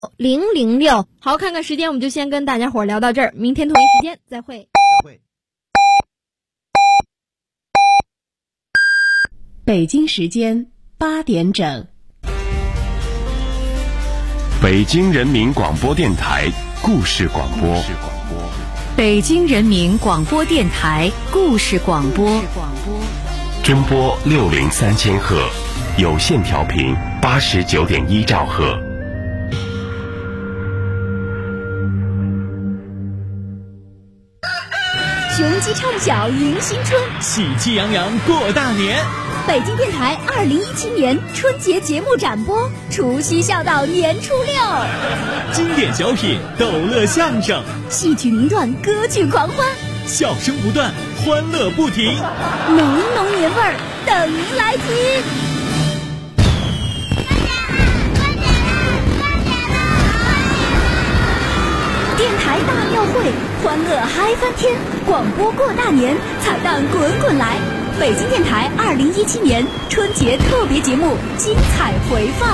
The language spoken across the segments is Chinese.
006。好，看看时间，我们就先跟大家伙聊到这儿，明天同一时间再会。 北京时间8点整。 北京人民广播电台故事广播。 北京人民广播电台故事广播。 中波603000赫，有线调频89.1兆赫。 雄鸡唱响迎新春， 喜气洋洋过大年。 北京电台2017年春节节目展播，除夕笑到年初6， 经典小品、逗乐相声、 戏曲名段、歌曲狂欢， 笑声不断，欢乐不停， 浓浓年味儿等您来听。电台大庙会，欢乐嗨翻天，广播过大年，彩蛋滚滚来。北京电台2017年春节特别节目精彩回放。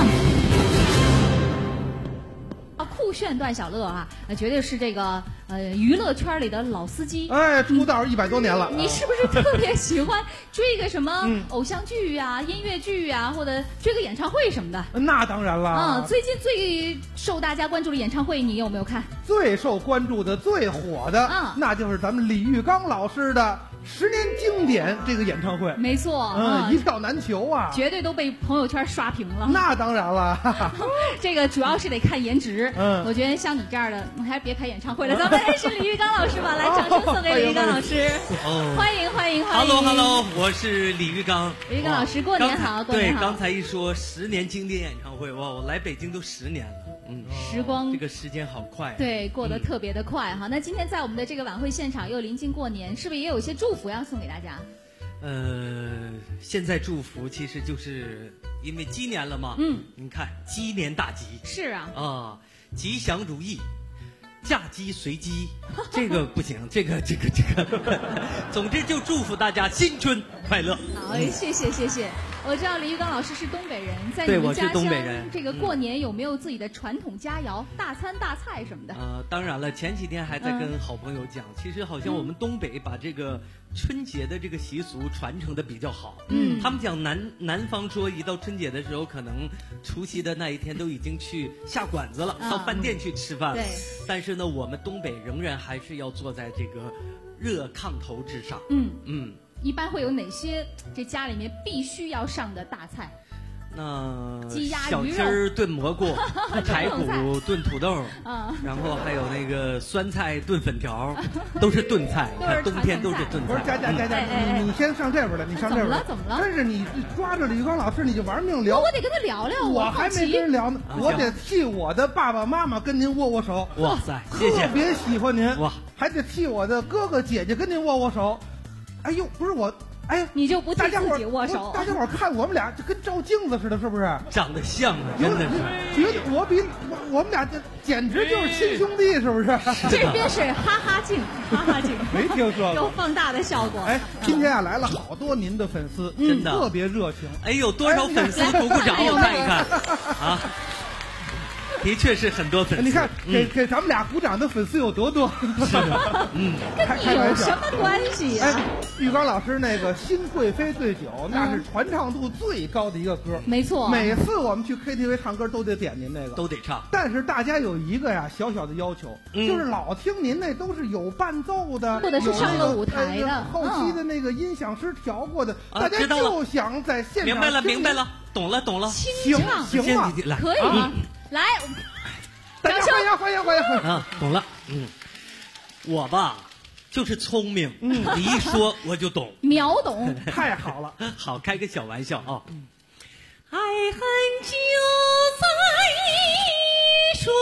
酷炫段小乐啊，绝对是这个娱乐圈里的老司机。 哎，出道100多年了。 你是不是特别喜欢追个什么偶像剧呀、音乐剧呀，或者追个演唱会什么的？ 那当然了。 最近最受大家关注的演唱会，你有没有看？ 最受关注的、最火的，那就是咱们李玉刚老师的10年经典这个演唱会。 没错， 一票难求啊， 绝对都被朋友圈刷屏了。 那当然了， 这个主要是得看颜值。我觉得像你这样的，还是别开演唱会了。咱们认识李玉刚老师吧，来，掌声送给李玉刚老师。欢迎欢迎欢迎 ！Hello， 我是李玉刚。 李玉刚老师，过年好，过年好。 对，刚才一说10年经典演唱会，哇，我来北京都10年了。 时光这个时间好快， 对，过得特别的快哈。那今天在我们的这个晚会现场又临近过年，是不是也有一些祝福要送给大家？ 现在祝福其实就是因为鸡年了嘛，你看鸡年大吉， 是啊， 吉祥如意。嫁鸡随鸡，这个不行，这个，总之就祝福大家新春快乐。 好，谢谢。我知道李玉刚老师是东北人，在你们家乡这个过年有没有自己的传统佳肴、大餐大菜什么的？ 当然了，前几天还在跟好朋友讲，其实好像我们东北把这个春节的这个习俗传承的比较好。他们讲南方说一到春节的时候，可能除夕的那一天都已经去下馆子了，到饭店去吃饭了。 对， 但是呢，我们东北仍然还是要坐在这个热炕头之上。 一般会有哪些这家里面必须要上的大菜？ 那鸡鸭小鸡儿炖蘑菇，排骨炖土豆，然后还有那个酸菜炖粉条，都是炖菜。看冬天都是炖菜。 不是佳，你先上这边来，你上这边来。 怎么了？ 真是你抓着李玉刚老师你就玩命聊。 我得跟他聊聊。 我还没跟人聊呢，我得替我的爸爸妈妈跟您握握手。 哇塞，谢谢。 特别喜欢您哇， 还得替我的哥哥姐姐跟您握握手。哎呦，不是我。哎， 你就不替自己握手？ 大家伙看我们俩就跟照镜子似的，是不是？ 长得像啊，真的是。 觉得我们俩这简直就是亲兄弟，是不是？ 这边是哈哈镜， 没听说过， 有放大的效果。 哎，今天来了好多您的粉丝， 真的特别热情。 哎，有多少粉丝鼓鼓掌，我看一看啊。的确是很多粉丝。 你看，给咱们俩鼓掌的粉丝有多多？ 跟你有什么关系呀？ 哎，玉刚老师那个《新贵妃醉酒》，那是传唱度最高的一个歌。 没错， 每次我们去 KTV 唱歌都得点您那个， 都得唱。 但是大家有一个呀小小的要求，就是老听您那都是有伴奏的， 或者是上了舞台的， 后期的那个音响师调过的，大家就想在现场。 明白了，懂了。 行吗？ 可以吗？来， 大家欢迎啊！懂了，我吧就是聪明，你一说我就懂， 秒懂， 太好了。 好，开个小玩笑啊！ 爱恨就在一瞬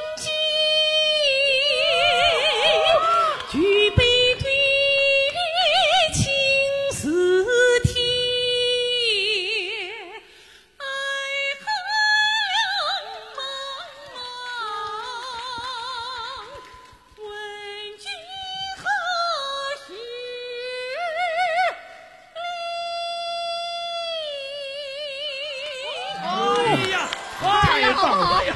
间，举杯对月，情似铁。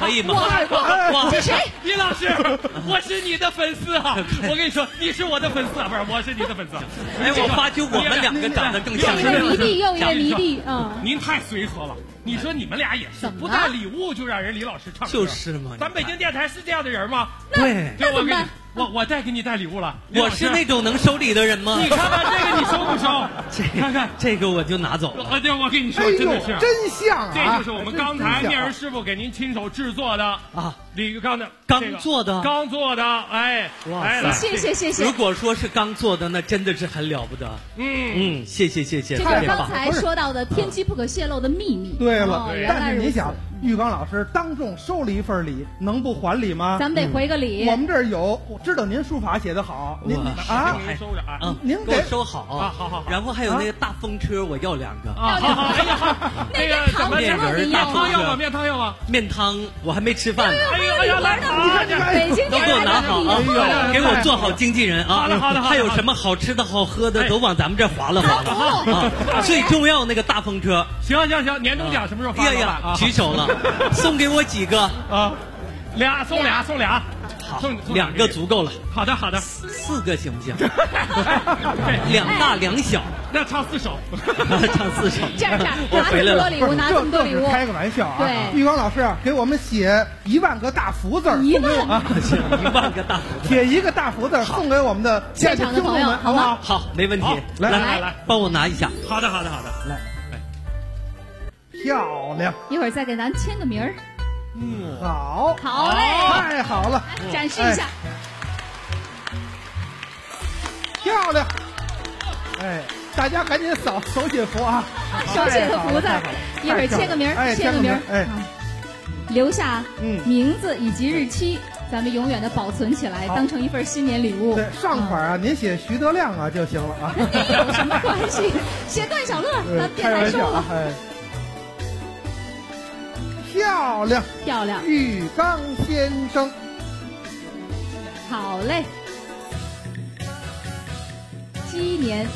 可以吗？ 哇，这谁？ 李老师，我是你的粉丝啊！我跟你说，你是我的粉丝啊，不是，我是你的粉丝。 哎，我发觉我们两个长得更像。 一个迷弟又一个迷弟， 您太随和了。你说你们俩也是，不带礼物就让人李老师唱歌， 就是嘛。 咱北京电台是这样的人吗？ 对， 那怎么办？ 我再给你带礼物了。 我是那种能收礼的人吗？ 你看看这个，你收不收？看看这个我就拿走了。 对，我跟你说，真的是真像啊！ 这就是我们刚才面人师傅给您亲手制作的啊，李玉刚的刚做的， 哎，哇， 谢谢。 如果说是刚做的，那真的是很了不得。谢谢。 这就是刚才说到的天机不可泄露的秘密。 对了，但是你想，玉刚老师当众收了一份礼，能不还礼吗？ 咱们得回个礼。 我们这儿有，我知道您书法写得好，您啊，您收着啊， 您给我收好啊，好。 然后还有那个大风车，我要2个啊。 那个什么面汤要吗？面汤要吗？ 面汤我还没吃饭呢。 哎呀，来，北京都给我拿好啊，给我做好经纪人啊。 好的。 还有什么好吃的好喝的，都往咱们这划拉啊。最重要那个大风车。 行，年终奖什么时候发？ 举手了，送给我几个啊？送俩。 好，2个足够了。 好的 ，4个行不行？2大2小， 那唱4首， 唱4首。 这样，我回来了。拿这么多礼物， 开个玩笑啊！ 对， 玉刚老师啊，给我们写1万个大福字 ，1万个大福字， 写1个大福字送给我们的现场的朋友， 好不好？ 好，没问题。 来， 帮我拿一下。 好的， 来，漂亮！ 一会儿再给咱签个名儿。 好嘞， 太好了， 展示一下， 漂亮！哎，大家赶紧手写福啊， 手写的福字，一会儿签个名，留下名字以及日期，咱们永远的保存起来，当成一份新年礼物。 对，上款啊，您写徐德亮啊就行了啊， 有什么关系？写段小乐，咱电台收了。 漂亮，玉刚先生， 好嘞。鸡年，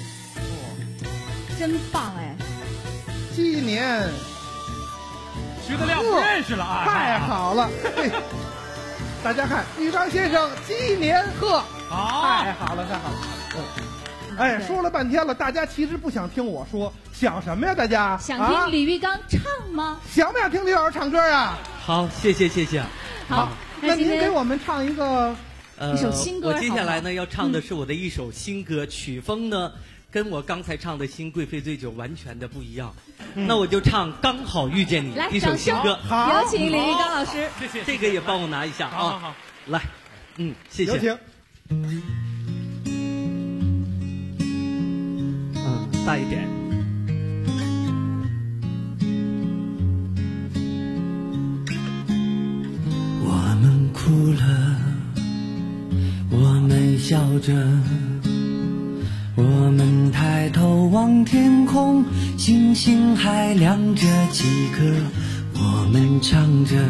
真棒哎！ 鸡年， 徐德亮不认识了啊！ 太好了，大家看，玉刚先生鸡年贺！太好了。哎，说了半天了，大家其实不想听我说，想什么呀？大家想听李玉刚唱吗？ 想不想听李老师唱歌啊？ 好，谢谢。 好， 那您给我们唱一个一首新歌。 我接下来呢要唱的是我的一首新歌，曲风呢跟我刚才唱的《新贵妃醉酒》完全的不一样。那我就唱《刚好遇见你》一首新歌。 好，有请李玉刚老师。 谢谢。 这个也帮我拿一下啊。 好， 来，谢谢。 有请。 大一点。 我们哭了，我们笑着，我们抬头望天空，星星还亮着几颗，我们唱着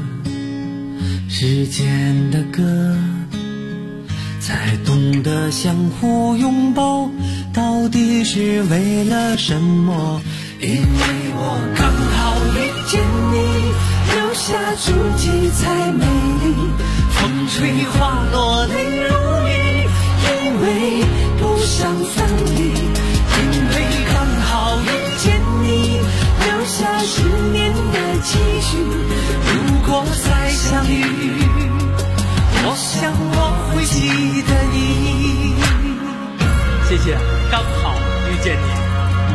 时间的歌，才懂得相互拥抱到底是为了什么？因为我刚好遇见你，留下足迹才美丽，风吹花落泪如雨，因为不想分离，因为刚好遇见你，留下10年的期许，如果再相遇，我想我会记得你。 谢谢，刚好遇见你。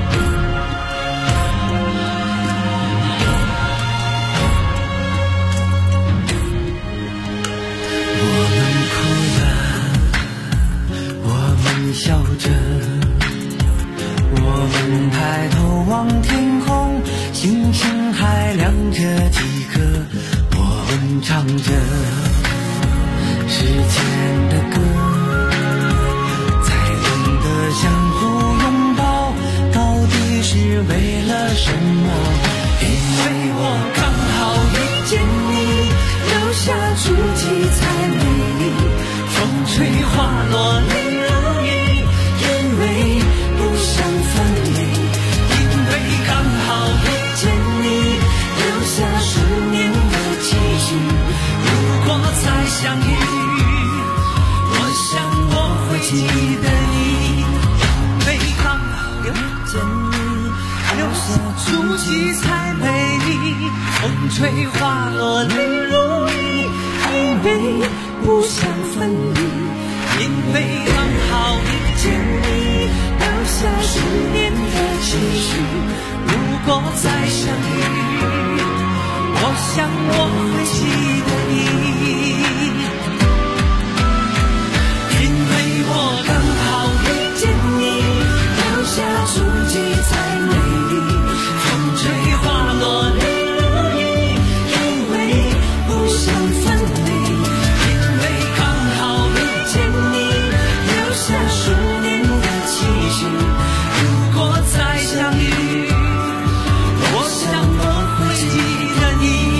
我们哭了，我们笑着，我们抬头望天空，星星还亮着几颗，我们唱着时间的歌，相互拥抱到底是为了什么？因为我刚好遇见你，留下足迹才美丽，风吹花落泪如雨，因为不想分离，因为刚好遇见你，留下10年的记忆， 相遇，我想我会记得你，因为刚好遇见你，留下足迹才美丽，风吹花落泪如雨，因为不想分离，因为刚好遇见你，留下10年的期许，如果再相遇，我想我会记得你，因为我刚好遇见你，留下足迹才美丽，风吹花落泪如雨，因为不想分离，因为刚好遇见你，留下10年的期许，如果再相遇，我想我会记得你。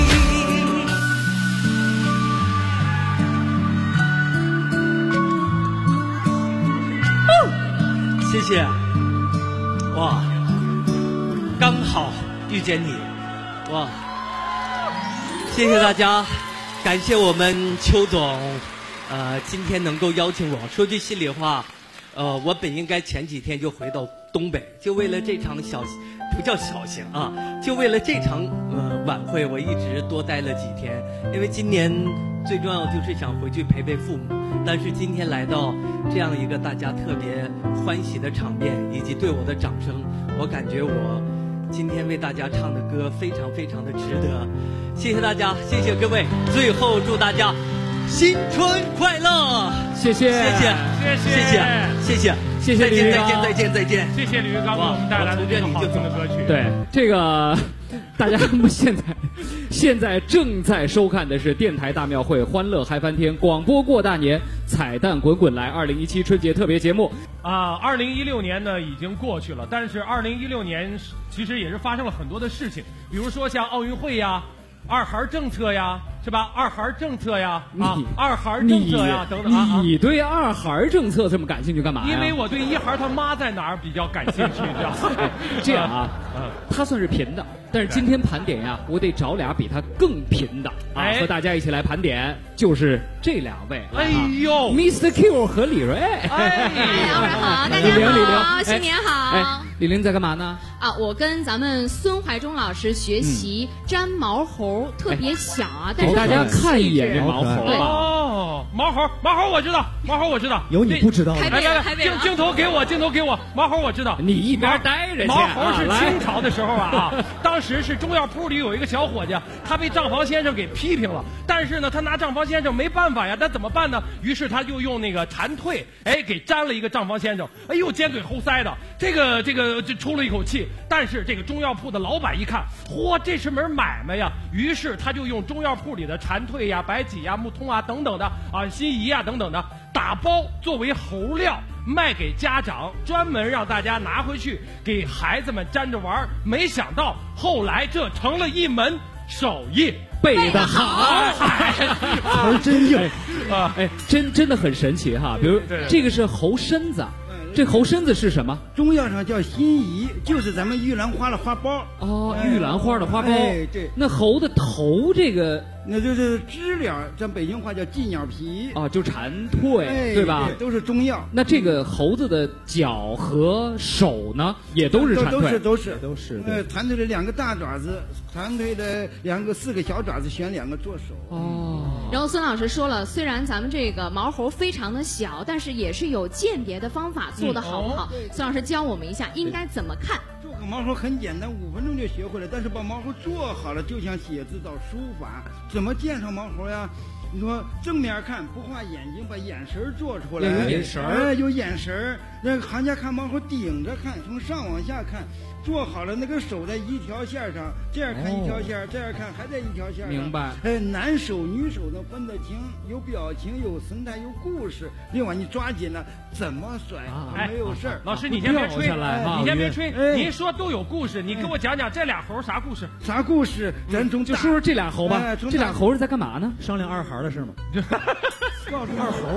谢谢，哇，刚好遇见你，哇，谢谢大家，感谢我们邱总，今天能够邀请我。说句心里话，我本应该前几天就回到东北，就为了这场不叫小型啊，就为了这场晚会，我一直多待了几天。因为今年最重要就是想回去陪陪父母，但是今天来到这样一个大家特别欢喜的场面，以及对我的掌声，我感觉我今天为大家唱的歌非常非常的值得。谢谢大家，谢谢各位，最后祝大家新春快乐！ 谢谢， 谢谢，谢谢，谢谢， 谢谢李玉刚， 再见，再见。 谢谢李玉刚给我们带来的这个好听的歌曲。 对，这个大家现在正在收看的是电台大庙会欢乐嗨翻天广播过大年彩蛋滚滚来2017春节特别节目啊。2016年呢已经过去了，但是2016年其实也是发生了很多的事情，比如说像奥运会呀、二孩政策呀，是吧？二孩政策呀，二孩政策呀，等等啊。 你对二孩政策这么感兴趣干嘛呀？ 因为我对一孩他妈在哪儿比较感兴趣，这样。 这样啊，他算是贫的，但是今天盘点呀，我得找俩比他更贫的啊，和大家一起来盘点，就是这两位。 哎呦 ，Mr. Q 和李瑞。 哎，老板好，大家好，新年好。 李玲在干嘛呢？ 啊，我跟咱们孙怀忠老师学习粘毛猴，特别小啊，但是大家看一眼这毛猴哦，毛猴我知道，毛猴我知道， 有你不知道的。 来，镜头给我，毛猴我知道。 你一边待着去。 毛猴是清朝的时候啊，当时是中药铺里有一个小伙计，他被账房先生给批评了，但是呢，他拿账房先生没办法呀，那怎么办呢？于是他就用那个蝉蜕，给粘了一个账房先生，哎呦，尖嘴猴腮的，这个就出了一口气。但是这个中药铺的老板一看，嚯，这是门买卖呀，于是他就用中药铺里的蝉蜕呀、白芨呀、木通啊等等的啊、辛夷啊等等的打包作为猴料卖给家长，专门让大家拿回去给孩子们沾着玩。没想到后来这成了一门手艺， 背得好， 词真硬啊！真的很神奇哈。比如这个是猴身子。这猴身子是什么？ 中药上叫辛夷，就是咱们玉兰花的花苞。 哦，玉兰花的花苞。 对。 那猴的头这个， 那就是知了，咱北京话叫寄鸟皮。 哦，就蝉蜕，对吧？ 都是中药。 那这个猴子的脚和手呢，也都是蝉蜕。 都是。蝉蜕的2个大爪子，蝉蜕的4个小爪子，选2个做手。 哦。 然后孙老师说了，虽然咱们这个毛猴非常的小，但是也是有鉴别的方法，做的好不好？孙老师教我们一下，应该怎么看？ 做个毛猴很简单，5分钟就学会了。但是把毛猴做好了，就像写字找书法，怎么鉴赏毛猴呀？你说正面看不画眼睛，把眼神做出来， 有眼神有眼神。那行家看毛猴顶着看，从上往下看。做好了，那个手在一条线上，这样看一条线，这样看还在一条线上。 明白。 男手女手能分得清，有表情，有神态，有故事。另外你抓紧了，怎么甩没有事儿。 老师你先别吹，你先别吹，您说都有故事，你给我讲讲这俩猴啥故事？ 啥故事？咱从就说说这俩猴吧。这俩猴是在干嘛呢？ 商量二孩的事吗？ 告诉二猴。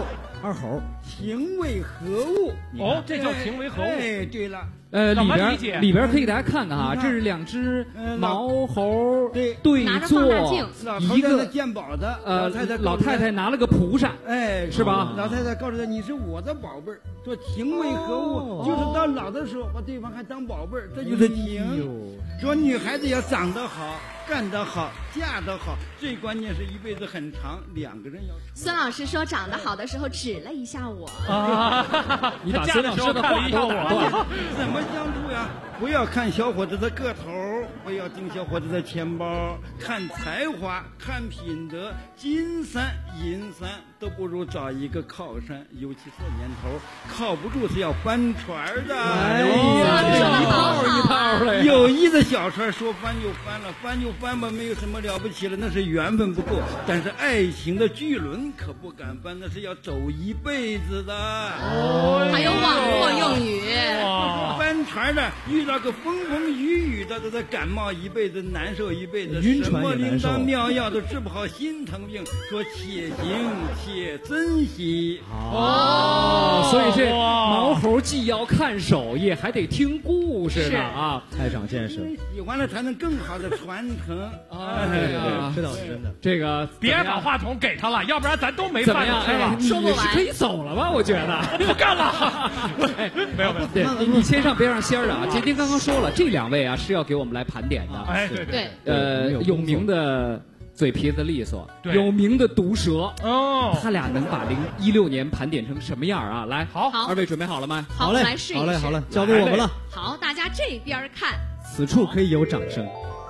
二猴， 情为何物？ 哦，这叫情为何物？ 哎，对了。 里边可以大家看看啊，这是两只毛猴对坐， 一个鉴宝的老太太拿了个蒲扇， 哎， 是吧？ 老太太告诉他你是我的宝贝儿，说情为何物？就是到老的时候把对方还当宝贝儿，这就是情。说女孩子要长得好，干得好，嫁得好，最关键是一辈子很长，两个人要。 孙老师说长得好的时候指了一下我。 你把孙老师的话都打断。 怎么相处呀？不要看小伙子的个头，不要盯小伙子的钱包，看才华，看品德，金山银山都不如找一个靠山，尤其这年头，靠不住是要翻船的。 哎呀，一套嘞！ 友谊的小船说翻就翻了，翻就翻吧，没有什么了不起了，那是缘分不够。但是爱情的巨轮可不敢翻，那是要走一辈子的。 还有网络用语， 翻船的遇到个风雨的，都在感冒一辈子，难受一辈子， 晕船也难受， 什么灵丹妙药都治不好心疼病。说且行且珍惜。 所以这毛猴既要看手艺，还得听故事呢啊！ 太长见识， 喜欢了才能更好的传承。 对，这倒是真的。 这个别把话筒给他了，要不然咱都没饭吃了。 说不完，可以走了吧？我觉得不干了。没有， 对，你先上别让仙儿的啊！今天刚刚说了，这两位啊是要给我们来盘点的。 哎， 对， 有名的嘴皮子利索， 有名的毒舌哦， 他俩能把2016年盘点成什么样啊？来， 好， 二位准备好了吗？ 好嘞，来试一试。 好嘞，交给我们了。 好，大家这边看， 此处可以有掌声。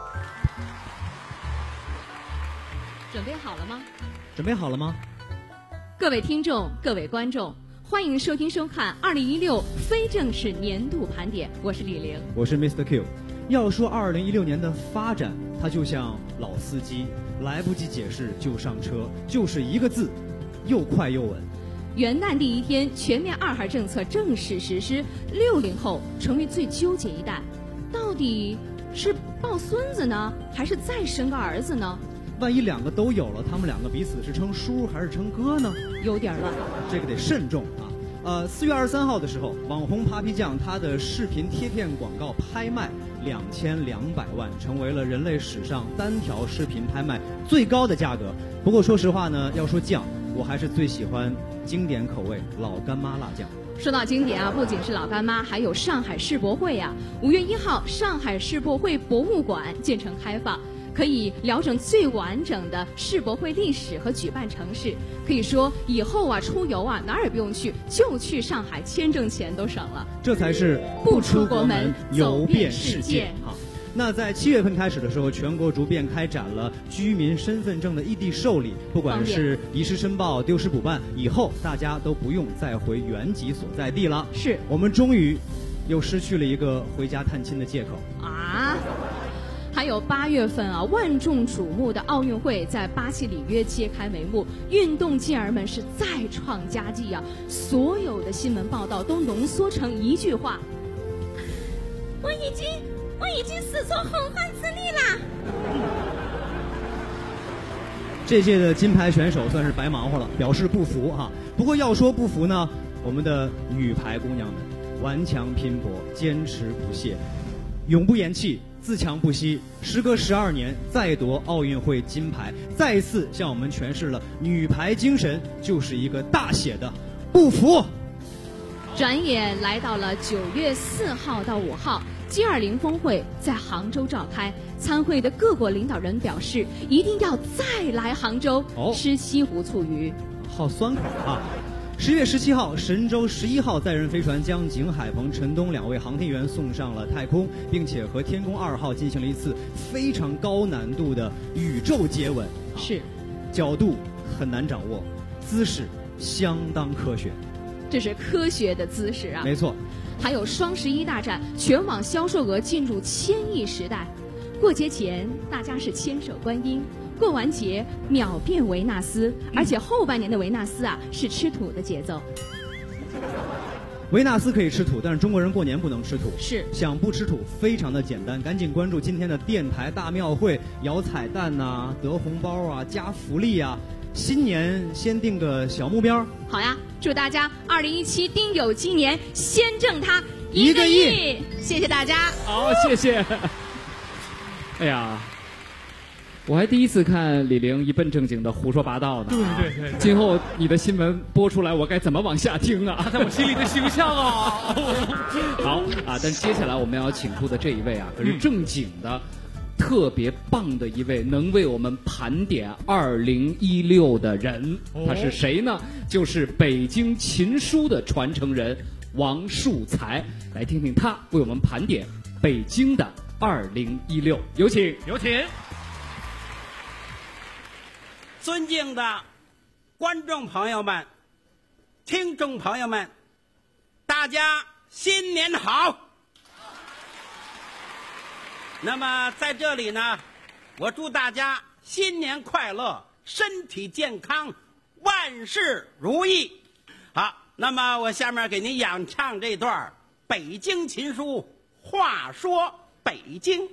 准备好了吗？ 准备好了吗？ 各位听众，各位观众，欢迎收听收看2016非正式年度盘点，我是李玲， 我是 Mr. Q。要说2016年的发展，它就像老司机，来不及解释就上车，就是一个字，又快又稳。 元旦第一天，全面2孩政策正式实施，60后成为最纠结一代，到底是抱孙子呢，还是再生个儿子呢？ 万一两个都有了，他们两个彼此是称叔还是称哥呢？ 有点乱， 这个得慎重啊。4月23号的时候，网红 Papi 酱他的视频贴片广告拍卖2200万，成为了人类史上单条视频拍卖最高的价格。不过说实话呢，要说酱，我还是最喜欢经典口味老干妈辣酱。 说到经典啊，不仅是老干妈，还有上海世博会呀。5月1号，上海世博会博物馆建成开放，可以聊整最完整的世博会历史和举办城市。可以说以后啊出游啊哪儿也不用去，就去上海，签证钱都省了。 这才是不出国门游遍世界。好，那在7月份开始的时候，全国逐渐开展了居民身份证的异地受理，不管是遗失申报、丢失补办，以后大家都不用再回原籍所在地了。 是我们终于又失去了一个回家探亲的借口啊。还有8月份啊，万众瞩目的奥运会在巴西里约揭开帷幕，运动健儿们是再创佳绩啊！所有的新闻报道都浓缩成一句话：我已经死做红汉资历啦！ 这届的金牌选手算是白忙活了，表示不服哈。不过要说不服呢，我们的女排姑娘们顽强拼搏，坚持不懈，永不言弃，自强不息，时隔12年再夺奥运会金牌，再一次向我们诠释了女排精神就是一个大写的不服。 转眼来到了9月4号到5号，G20峰会在杭州召开，参会的各国领导人表示一定要再来杭州吃西湖醋鱼。 好酸口啊！10月17号，神舟11号载人飞船将景海鹏、陈冬2位航天员送上了太空，并且和天宫2号进行了一次非常高难度的宇宙接吻。 是， 角度很难掌握，姿势相当科学。 这是科学的姿势啊！ 没错。 还有双11大战，全网销售额进入1000亿时代。过节前大家是千手观音，过完节秒变维纳斯，而且后半年的维纳斯啊是吃土的节奏。 维纳斯可以吃土，但是中国人过年不能吃土。 是， 想不吃土非常的简单，赶紧关注今天的电台大庙会，摇彩蛋啊，得红包啊，加福利啊。 新年先定个小目标。 好呀，祝大家2017丁酉鸡年先挣它1个亿！谢谢大家。 好，谢谢。哎呀，我还第一次看李玲一本正经的胡说八道呢。 对。 今后你的新闻播出来，我该怎么往下听啊？ 在我心里的形象啊。 好啊，但接下来我们要请出的这一位啊，可是正经的。特别棒的一位能为我们盘点2016的人，他是谁呢？就是北京琴书的传承人王树才，来听听他为我们盘点北京的2016。有请， 有请。 尊敬的观众朋友们、听众朋友们，大家新年好！那么在这里呢，我祝大家新年快乐，身体健康，万事如意。好，那么我下面给您演唱这段北京琴书话说北京。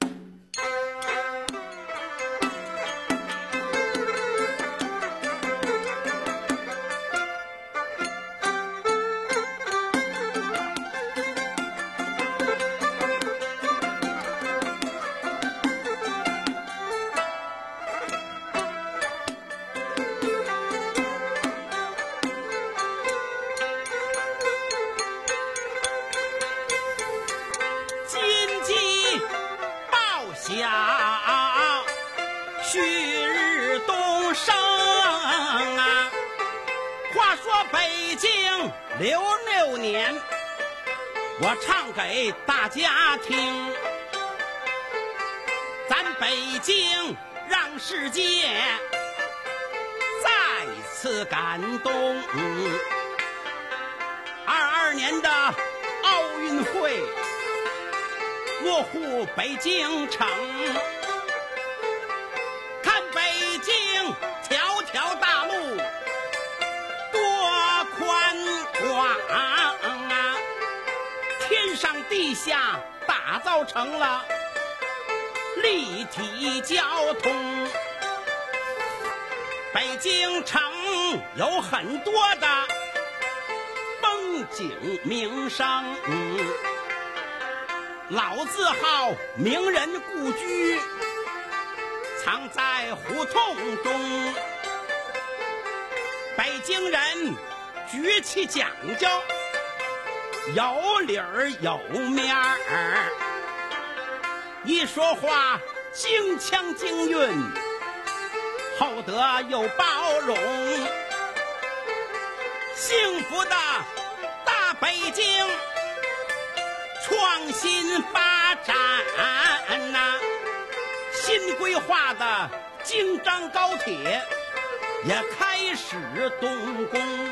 旭日东升啊！话说北京66年，我唱给大家听，咱北京让世界再次感动。22年的奥运会落户北京城。北京条条大路多宽广啊，天上地下打造成了立体交通。北京城有很多的风景名胜，老字号名人故居藏在胡同中，北京人举起讲究，有理儿有面儿，一说话京腔京韵，厚德又包容。幸福的大北京，创新发展呐！新规划的京张高铁也开始动工，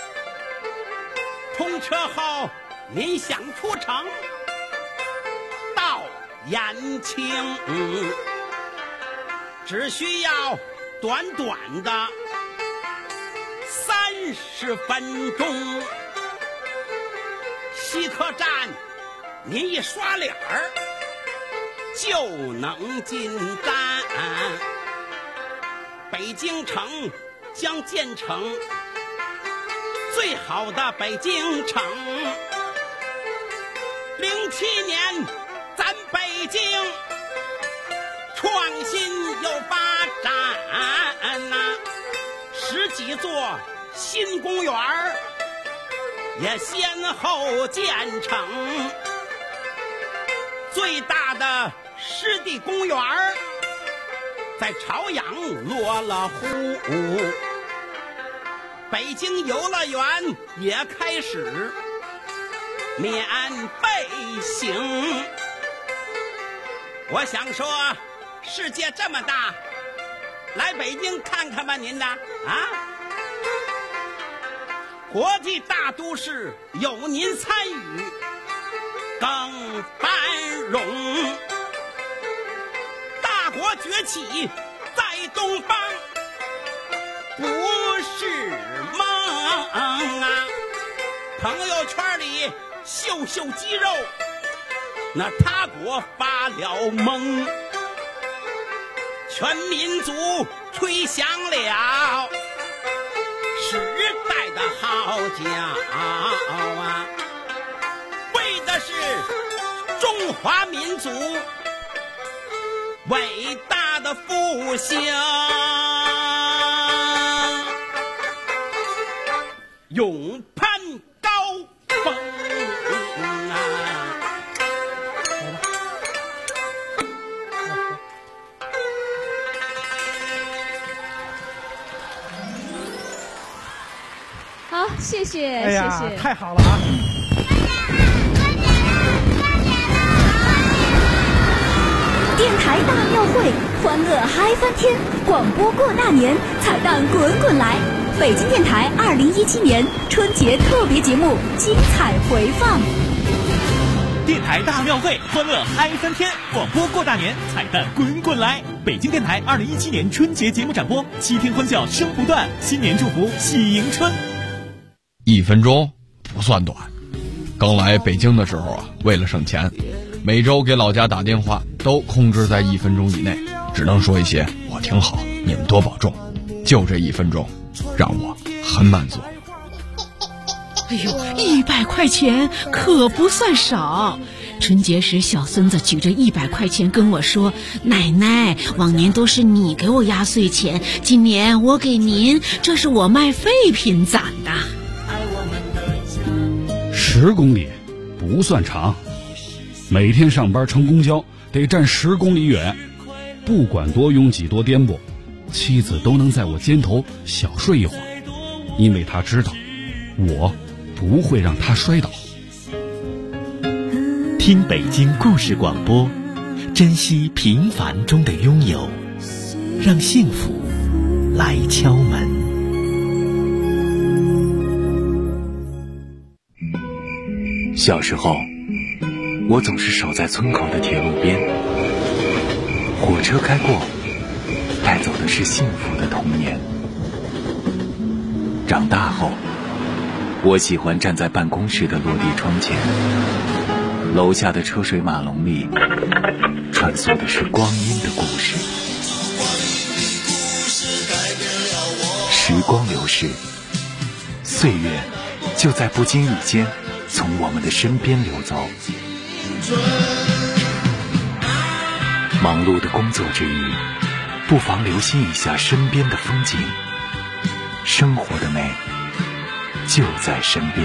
通车后您想出城到延庆，只需要短短的30分钟。西客站您一刷脸儿就能进站，北京城将建成最好的北京城。07年，咱北京创新又发展呐，10几座新公园也先后建成，最大的湿地公园在朝阳落了户，北京游乐园也开始免费行。我想说，世界这么大，来北京看看吧您的啊！国际大都市有您参与更繁荣，大国崛起在东方不是梦啊！朋友圈里秀秀肌肉，那他国发了懵，全民族吹响了家啊，为的是中华民族伟大的复兴，勇攀高峰啊！ 好，谢谢， 哎呀， 谢谢， 太好了啊！ 电台大庙会，欢乐嗨翻天，广播过大年，彩蛋滚滚来。北京电台2017年春节特别节目精彩回放。 电台大庙会，欢乐嗨翻天，广播过大年，彩蛋滚滚来。北京电台2017年春节节目展播，7天欢笑声不断，新年祝福喜迎春。 1分钟不算短，刚来北京的时候啊，为了省钱，每周给老家打电话都控制在1分钟以内，只能说一些我挺好，你们多保重，就这1分钟让我很满足。 哎呦，100块钱可不算少。春节时小孙子举着100块钱跟我说，奶奶，往年都是你给我压岁钱，今年我给您，这是我卖废品攒的。 10公里不算长，每天上班乘公交得站10公里远，不管多拥挤多颠簸，妻子都能在我肩头小睡一会儿，因为她知道我不会让她摔倒。 听北京故事广播，珍惜平凡中的拥有，让幸福来敲门。 小时候，我总是守在村口的铁路边，火车开过，带走的是幸福的童年。长大后，我喜欢站在办公室的落地窗前，楼下的车水马龙里穿梭的是光阴的故事。时光流逝，岁月就在不经意间从我们的身边流走。忙碌的工作之余，不妨留心一下身边的风景，生活的美就在身边。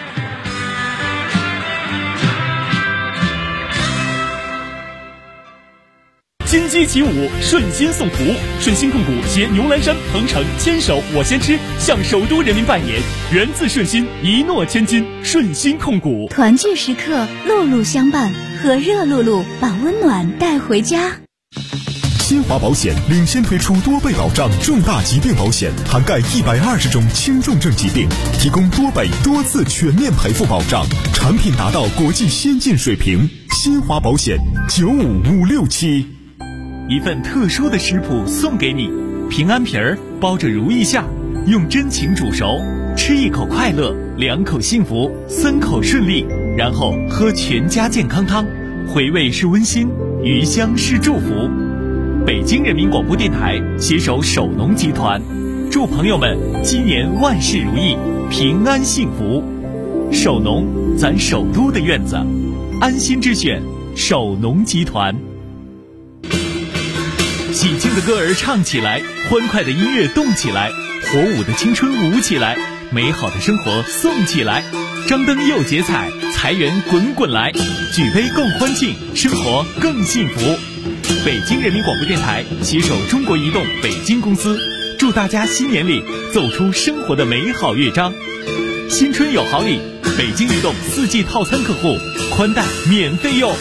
金鸡起舞，顺心送福。顺心控股携牛栏山、鹏城牵手我先吃，向首都人民拜年。源自顺心，一诺千金。顺心控股。 团聚时刻，路路相伴，和热露露把温暖带回家。 新华保险领先推出多倍保障重大疾病保险，涵盖120种轻重症疾病，提供多倍多次全面赔付保障，产品达到国际先进水平。新华保险95567。 一份特殊的食谱送给你，平安皮儿包着如意馅，用真情煮熟，吃1口快乐，2口幸福，3口顺利，然后喝全家健康汤，回味是温馨，余香是祝福。北京人民广播电台携手首农集团，祝朋友们今年万事如意，平安幸福。首农，咱首都的院子，安心之选，首农集团。喜庆的歌儿唱起来，欢快的音乐动起来，火舞的青春舞起来，美好的生活送起来，张灯又结彩，财源滚滚来，举杯共欢庆，生活更幸福。北京人民广播电台携手中国移动北京公司，祝大家新年里奏出生活的美好乐章。新春有好礼，北京移动4G 套餐客户宽带免费用。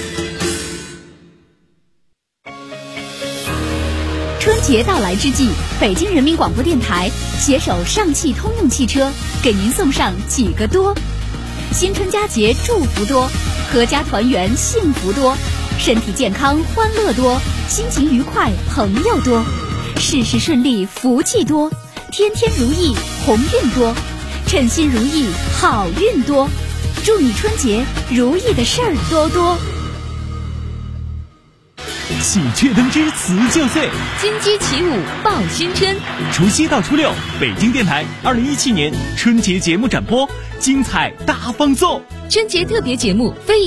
春节到来之际，北京人民广播电台携手上汽通用汽车，给您送上几个多：新春佳节祝福多，阖家团圆幸福多，身体健康欢乐多，心情愉快朋友多，事事顺利福气多，天天如意鸿运多，称心如意好运多，祝你春节如意的事儿多多。 喜鹊登枝辞旧岁， 金鸡起舞报新春。 除夕到初六，北京电台2017年春节节目展播，精彩大放送。 春节特别节目非